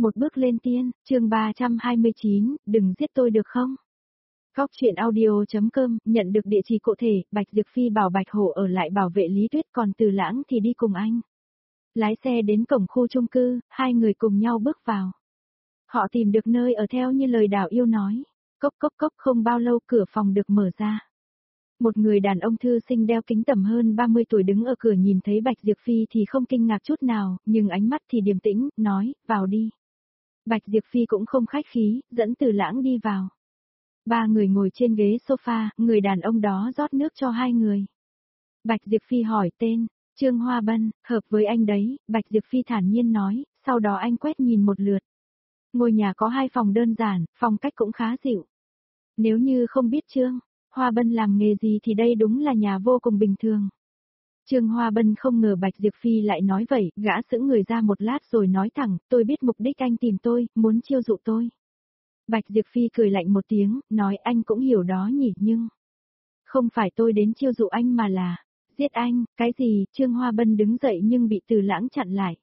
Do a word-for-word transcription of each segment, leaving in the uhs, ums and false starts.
Một bước lên tiên, chương ba trăm hai mươi chín, đừng giết tôi được không? Góc truyện audio.com, nhận được địa chỉ cụ thể, Bạch Diệp Phi bảo Bạch Hổ ở lại bảo vệ Lý Tuyết, còn Từ Lãng thì đi cùng anh. Lái xe đến cổng khu chung cư, hai người cùng nhau bước vào. Họ tìm được nơi ở theo như lời Đào Yêu nói. Cốc cốc cốc, không bao lâu cửa phòng được mở ra. Một người đàn ông thư sinh đeo kính tầm hơn ba mươi tuổi đứng ở cửa nhìn thấy Bạch Diệp Phi thì không kinh ngạc chút nào, nhưng ánh mắt thì điềm tĩnh, nói, vào đi. Bạch Diệp Phi cũng không khách khí, dẫn Từ Lãng đi vào. Ba người ngồi trên ghế sofa, người đàn ông đó rót nước cho hai người. Bạch Diệp Phi hỏi tên, Trương Hoa Bân, hợp với anh đấy, Bạch Diệp Phi thản nhiên nói, sau đó anh quét nhìn một lượt. Ngôi nhà có hai phòng đơn giản, phong cách cũng khá dịu. Nếu như không biết Trương Hoa Bân làm nghề gì thì đây đúng là nhà vô cùng bình thường. Trương Hoa Bân không ngờ Bạch Diệp Phi lại nói vậy, gã sững người ra một lát rồi nói thẳng, tôi biết mục đích anh tìm tôi, muốn chiêu dụ tôi. Bạch Diệp Phi cười lạnh một tiếng, nói anh cũng hiểu đó nhỉ, nhưng không phải tôi đến chiêu dụ anh mà là giết anh. Cái gì? Trương Hoa Bân đứng dậy nhưng bị Từ Lãng chặn lại.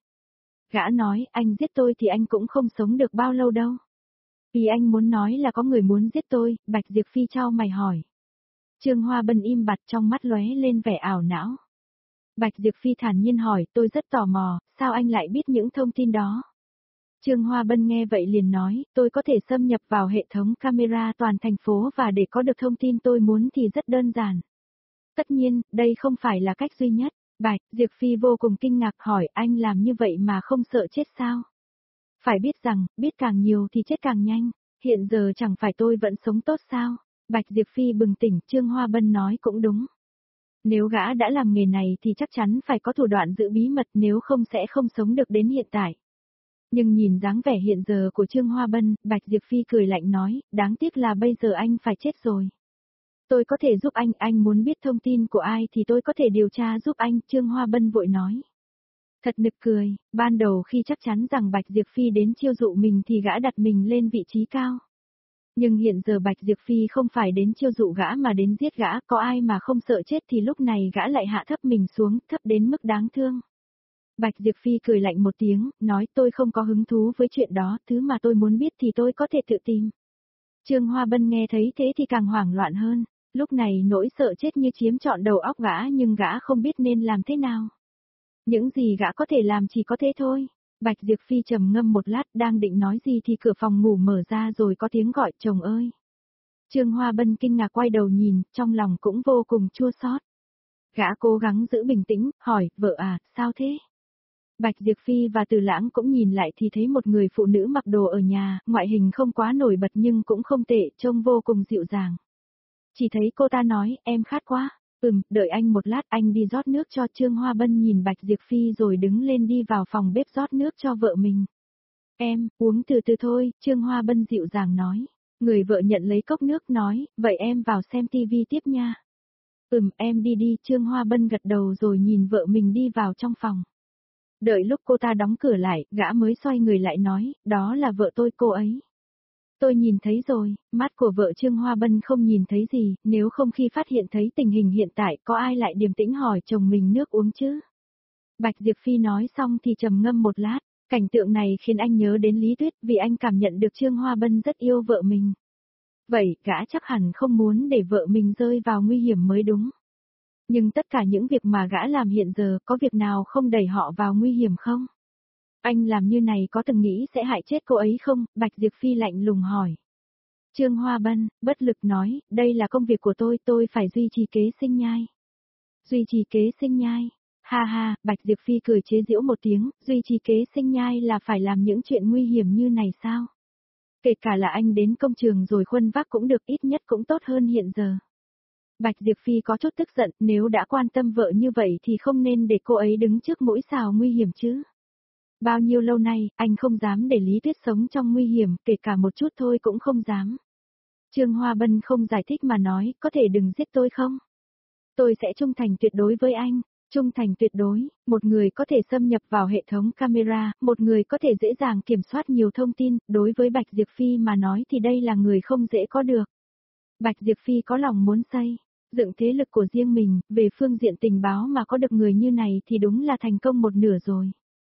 Gã nói, anh giết tôi thì anh cũng không sống được bao lâu đâu. Vì anh muốn nói là có người muốn giết tôi, Bạch Diệp Phi chau mày hỏi. Trương Hoa Bân im bặt, trong mắt lóe lên vẻ ảo não. Bạch Diệp Phi thản nhiên hỏi, tôi rất tò mò, sao anh lại biết những thông tin đó? Trương Hoa Bân nghe vậy liền nói, tôi có thể xâm nhập vào hệ thống camera toàn thành phố và để có được thông tin tôi muốn thì rất đơn giản. Tất nhiên, đây không phải là cách duy nhất. Bạch Diệp Phi vô cùng kinh ngạc hỏi, anh làm như vậy mà không sợ chết sao? Phải biết rằng, biết càng nhiều thì chết càng nhanh. Hiện giờ chẳng phải tôi vẫn sống tốt sao? Bạch Diệp Phi bừng tỉnh, Trương Hoa Bân nói cũng đúng. Nếu gã đã làm nghề này thì chắc chắn phải có thủ đoạn giữ bí mật, nếu không sẽ không sống được đến hiện tại. Nhưng nhìn dáng vẻ hiện giờ của Trương Hoa Bân, Bạch Diệp Phi cười lạnh nói, đáng tiếc là bây giờ anh phải chết rồi. Tôi có thể giúp anh, anh muốn biết thông tin của ai thì tôi có thể điều tra giúp anh, Trương Hoa Bân vội nói. Thật nực cười, ban đầu khi chắc chắn rằng Bạch Diệp Phi đến chiêu dụ mình thì gã đặt mình lên vị trí cao. Nhưng hiện giờ Bạch Diệp Phi không phải đến chiêu dụ gã mà đến giết gã, có ai mà không sợ chết thì lúc này gã lại hạ thấp mình xuống, thấp đến mức đáng thương. Bạch Diệp Phi cười lạnh một tiếng, nói tôi không có hứng thú với chuyện đó, thứ mà tôi muốn biết thì tôi có thể tự tìm. Trương Hoa Bân nghe thấy thế thì càng hoảng loạn hơn, lúc này nỗi sợ chết như chiếm trọn đầu óc gã nhưng gã không biết nên làm thế nào. Những gì gã có thể làm chỉ có thế thôi. Bạch Diệp Phi trầm ngâm một lát đang định nói gì thì cửa phòng ngủ mở ra rồi có tiếng gọi chồng ơi. Trương Hoa Bân kinh ngạc quay đầu nhìn, trong lòng cũng vô cùng chua xót. Gã cố gắng giữ bình tĩnh, hỏi, vợ à, sao thế? Bạch Diệp Phi và Từ Lãng cũng nhìn lại thì thấy một người phụ nữ mặc đồ ở nhà, ngoại hình không quá nổi bật nhưng cũng không tệ, trông vô cùng dịu dàng. Chỉ thấy cô ta nói, em khát quá. Ừm, đợi anh một lát, anh đi rót nước cho. Trương Hoa Bân nhìn Bạch Diệp Phi rồi đứng lên đi vào phòng bếp rót nước cho vợ mình. Em, uống từ từ thôi, Trương Hoa Bân dịu dàng nói. Người vợ nhận lấy cốc nước nói, vậy em vào xem tivi tiếp nha. Ừm, em đi đi, Trương Hoa Bân gật đầu rồi nhìn vợ mình đi vào trong phòng. Đợi lúc cô ta đóng cửa lại, gã mới xoay người lại nói, đó là vợ tôi cô ấy. Tôi nhìn thấy rồi, mắt của vợ Trương Hoa Bân không nhìn thấy gì, nếu không khi phát hiện thấy tình hình hiện tại có ai lại điềm tĩnh hỏi chồng mình nước uống chứ. Bạch Diệp Phi nói xong thì trầm ngâm một lát, cảnh tượng này khiến anh nhớ đến Lý Tuyết vì anh cảm nhận được Trương Hoa Bân rất yêu vợ mình. Vậy, gã chắc hẳn không muốn để vợ mình rơi vào nguy hiểm mới đúng. Nhưng tất cả những việc mà gã làm hiện giờ có việc nào không đẩy họ vào nguy hiểm không? Anh làm như này có từng nghĩ sẽ hại chết cô ấy không? Bạch Diệp Phi lạnh lùng hỏi. Trương Hoa Bân, bất lực nói, đây là công việc của tôi, tôi phải duy trì kế sinh nhai. Duy trì kế sinh nhai. Ha ha, Bạch Diệp Phi cười chế giễu một tiếng, duy trì kế sinh nhai là phải làm những chuyện nguy hiểm như này sao? Kể cả là anh đến công trường rồi khuân vác cũng được, ít nhất cũng tốt hơn hiện giờ. Bạch Diệp Phi có chút tức giận, nếu đã quan tâm vợ như vậy thì không nên để cô ấy đứng trước mũi xào nguy hiểm chứ. Bao nhiêu lâu nay, anh không dám để Lý Tuyết sống trong nguy hiểm, kể cả một chút thôi cũng không dám. Trương Hoa Bân không giải thích mà nói, có thể đừng giết tôi không? Tôi sẽ trung thành tuyệt đối với anh. Trung thành tuyệt đối, một người có thể xâm nhập vào hệ thống camera, một người có thể dễ dàng kiểm soát nhiều thông tin, đối với Bạch Diệp Phi mà nói thì đây là người không dễ có được. Bạch Diệp Phi có lòng muốn xây dựng thế lực của riêng mình, về phương diện tình báo mà có được người như này thì đúng là thành công một nửa rồi.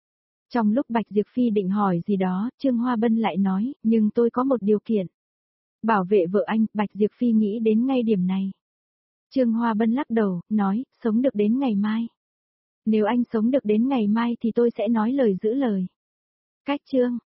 Trong lúc Bạch Diệp Phi định hỏi gì đó, Trương Hoa Bân lại nói, nhưng tôi có một điều kiện. Bảo vệ vợ anh, Bạch Diệp Phi nghĩ đến ngay điểm này. Trương Hoa Bân lắc đầu, nói, sống được đến ngày mai. Nếu anh sống được đến ngày mai thì tôi sẽ nói lời giữ lời. Cách chương